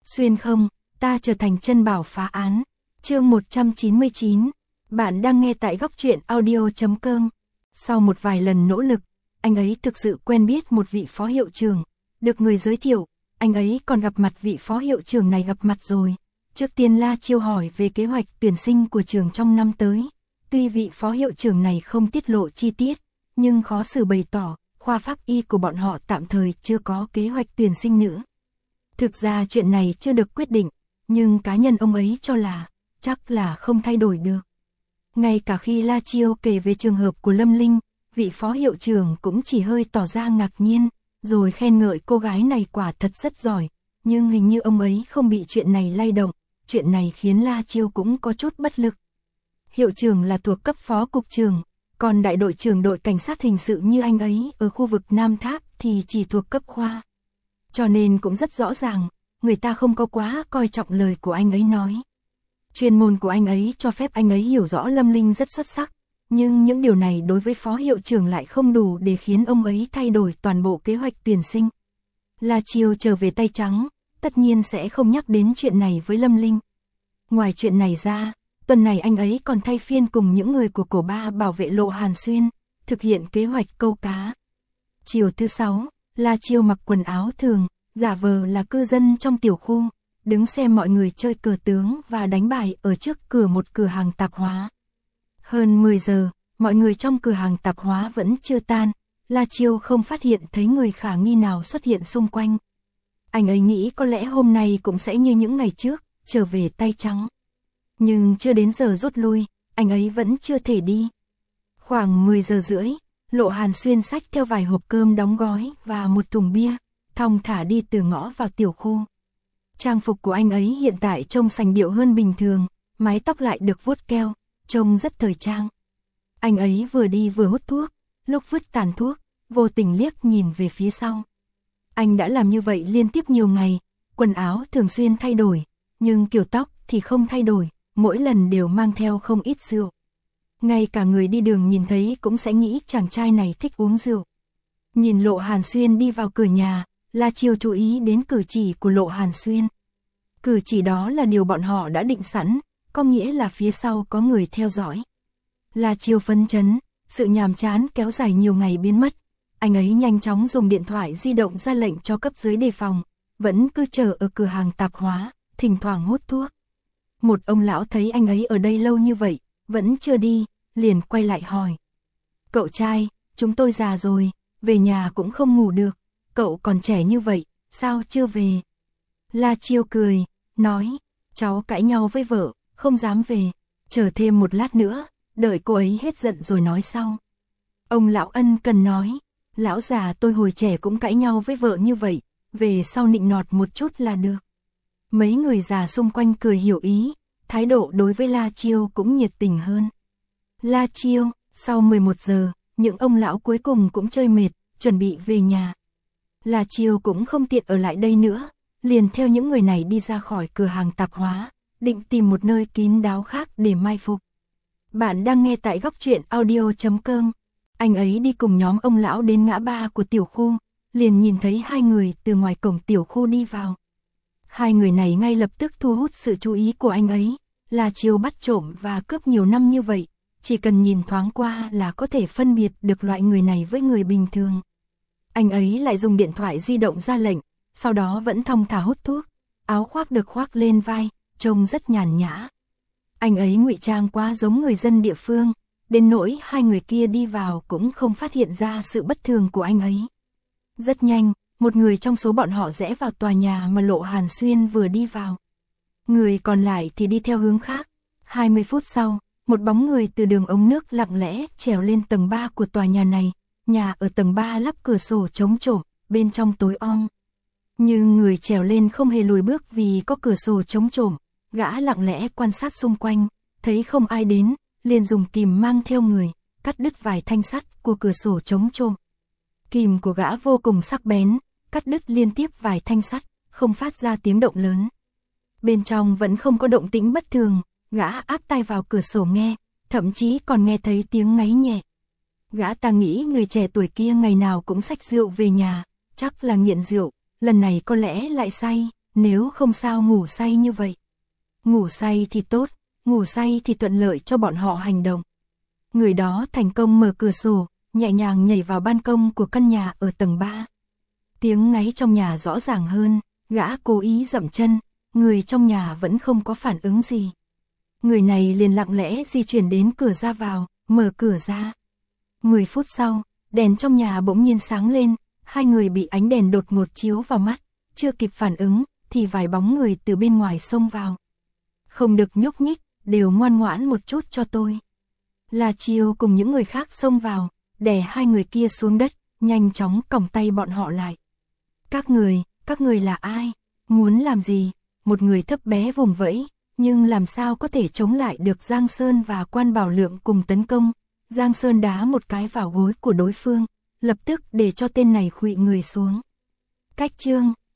Xuyên không, ta trở thành chân bảo phá án. Chương 199. Bạn đang nghe tại góc truyện audio.com. Sau một vài lần nỗ lực, anh ấy thực sự quen biết một vị phó hiệu trưởng. Được người giới thiệu, anh ấy còn gặp mặt vị phó hiệu trưởng này gặp mặt rồi. Trước tiên La Chiêu hỏi về kế hoạch tuyển sinh của trường trong năm tới. Tuy vị phó hiệu trưởng này không tiết lộ chi tiết, nhưng khó xử bày tỏ, khoa pháp y của bọn họ tạm thời chưa có kế hoạch tuyển sinh nữa. Thực ra chuyện này chưa được quyết định, nhưng cá nhân ông ấy cho là, chắc là không thay đổi được. Ngay cả khi La Chiêu kể về trường hợp của Lâm Linh, vị phó hiệu trưởng cũng chỉ hơi tỏ ra ngạc nhiên, rồi khen ngợi cô gái này quả thật rất giỏi, nhưng hình như ông ấy không bị chuyện này lay động, chuyện này khiến La Chiêu cũng có chút bất lực. Hiệu trưởng là thuộc cấp phó cục trưởng, còn đại đội trưởng đội cảnh sát hình sự như anh ấy ở khu vực Nam Tháp thì chỉ thuộc cấp khoa. Cho nên cũng rất rõ ràng, người ta không có quá coi trọng lời của anh ấy nói. Chuyên môn của anh ấy cho phép anh ấy hiểu rõ Lâm Linh rất xuất sắc, nhưng những điều này đối với phó hiệu trưởng lại không đủ để khiến ông ấy thay đổi toàn bộ kế hoạch tuyển sinh. La Chiêu trở về tay trắng, tất nhiên sẽ không nhắc đến chuyện này với Lâm Linh. Ngoài chuyện này ra, tuần này anh ấy còn thay phiên cùng những người của Cổ Ba bảo vệ Lộ Hàn Xuyên, thực hiện kế hoạch câu cá. Chiều thứ 6, La Chiêu mặc quần áo thường, giả vờ là cư dân trong tiểu khu, đứng xem mọi người chơi cờ tướng và đánh bài ở trước cửa một cửa hàng tạp hóa. Hơn 10 giờ, mọi người trong cửa hàng tạp hóa vẫn chưa tan, La Chiêu không phát hiện thấy người khả nghi nào xuất hiện xung quanh. Anh ấy nghĩ có lẽ hôm nay cũng sẽ như những ngày trước, trở về tay trắng. Nhưng chưa đến giờ rút lui, anh ấy vẫn chưa thể đi. Khoảng 10 giờ rưỡi, Lộ Hàn Xuyên xách theo vài hộp cơm đóng gói và một thùng bia, thong thả đi từ ngõ vào tiểu khu. Trang phục của anh ấy hiện tại trông sành điệu hơn bình thường, mái tóc lại được vuốt keo, trông rất thời trang. Anh ấy vừa đi vừa hút thuốc, lúc vứt tàn thuốc, vô tình liếc nhìn về phía sau. Anh đã làm như vậy liên tiếp nhiều ngày, quần áo thường xuyên thay đổi, nhưng kiểu tóc thì không thay đổi, mỗi lần đều mang theo không ít rượu. Ngay cả người đi đường nhìn thấy cũng sẽ nghĩ chàng trai này thích uống rượu. Nhìn Lộ Hàn Xuyên đi vào cửa nhà, La Chiêu chú ý đến cử chỉ của Lộ Hàn Xuyên. Cử chỉ đó là điều bọn họ đã định sẵn, có nghĩa là phía sau có người theo dõi. La Chiêu phấn chấn, sự nhàm chán kéo dài nhiều ngày biến mất. Anh ấy nhanh chóng dùng điện thoại di động ra lệnh cho cấp dưới đề phòng, vẫn cứ chờ ở cửa hàng tạp hóa, thỉnh thoảng hút thuốc. Một ông lão thấy anh ấy ở đây lâu như vậy, vẫn chưa đi, liền quay lại hỏi. Cậu trai, chúng tôi già rồi, về nhà cũng không ngủ được, cậu còn trẻ như vậy, sao chưa về? La Chiêu cười, nói, cháu cãi nhau với vợ, không dám về, chờ thêm một lát nữa, đợi cô ấy hết giận rồi nói sau. Ông lão ân cần nói, lão già tôi hồi trẻ cũng cãi nhau với vợ như vậy, về sau nịnh nọt một chút là được. Mấy người già xung quanh cười hiểu ý, thái độ đối với La Chiêu cũng nhiệt tình hơn. La Chiêu, sau 11 giờ, những ông lão cuối cùng cũng chơi mệt, chuẩn bị về nhà. La Chiêu cũng không tiện ở lại đây nữa, liền theo những người này đi ra khỏi cửa hàng tạp hóa, định tìm một nơi kín đáo khác để mai phục. Bạn đang nghe tại góc truyện audio.com. Anh ấy đi cùng nhóm ông lão đến ngã ba của tiểu khu, liền nhìn thấy hai người từ ngoài cổng tiểu khu đi vào. Hai người này ngay lập tức thu hút sự chú ý của anh ấy. La Chiêu bắt trộm và cướp nhiều năm như vậy, chỉ cần nhìn thoáng qua là có thể phân biệt được loại người này với người bình thường. Anh ấy lại dùng điện thoại di động ra lệnh, sau đó vẫn thong thả hút thuốc, áo khoác được khoác lên vai, trông rất nhàn nhã. Anh ấy ngụy trang quá giống người dân địa phương, đến nỗi hai người kia đi vào cũng không phát hiện ra sự bất thường của anh ấy. Rất nhanh, một người trong số bọn họ rẽ vào tòa nhà mà Lộ Hàn Xuyên vừa đi vào. Người còn lại thì đi theo hướng khác. 20 phút sau, một bóng người từ đường ống nước lặng lẽ trèo lên tầng 3 của tòa nhà này. Nhà ở tầng 3 lắp cửa sổ chống trộm, bên trong tối om. Nhưng người trèo lên không hề lùi bước vì có cửa sổ chống trộm. Gã lặng lẽ quan sát xung quanh, thấy không ai đến, liền dùng kìm mang theo người, cắt đứt vài thanh sắt của cửa sổ chống trộm. Kìm của gã vô cùng sắc bén, cắt đứt liên tiếp vài thanh sắt, không phát ra tiếng động lớn. Bên trong vẫn không có động tĩnh bất thường, gã áp tai vào cửa sổ nghe, thậm chí còn nghe thấy tiếng ngáy nhẹ. Gã ta nghĩ người trẻ tuổi kia ngày nào cũng xách rượu về nhà, chắc là nghiện rượu, lần này có lẽ lại say, nếu không sao ngủ say như vậy. Ngủ say thì tốt, ngủ say thì thuận lợi cho bọn họ hành động. Người đó thành công mở cửa sổ, nhẹ nhàng nhảy vào ban công của căn nhà ở tầng 3. Tiếng ngáy trong nhà rõ ràng hơn, gã cố ý dậm chân, người trong nhà vẫn không có phản ứng gì. Người này liền lặng lẽ di chuyển đến cửa ra vào, mở cửa ra. 10 phút sau, đèn trong nhà bỗng nhiên sáng lên, hai người bị ánh đèn đột ngột chiếu vào mắt, chưa kịp phản ứng, thì vài bóng người từ bên ngoài xông vào. Không được nhúc nhích, đều ngoan ngoãn một chút cho tôi. La Chiêu cùng những người khác xông vào, đè hai người kia xuống đất, nhanh chóng còng tay bọn họ lại. Các người là ai? Muốn làm gì? Một người thấp bé vùng vẫy, nhưng làm sao có thể chống lại được Giang Sơn và Quan Bảo Lượng cùng tấn công. Giang Sơn đá một cái vào gối của đối phương, lập tức để cho tên này khuỵu người xuống. Cách chương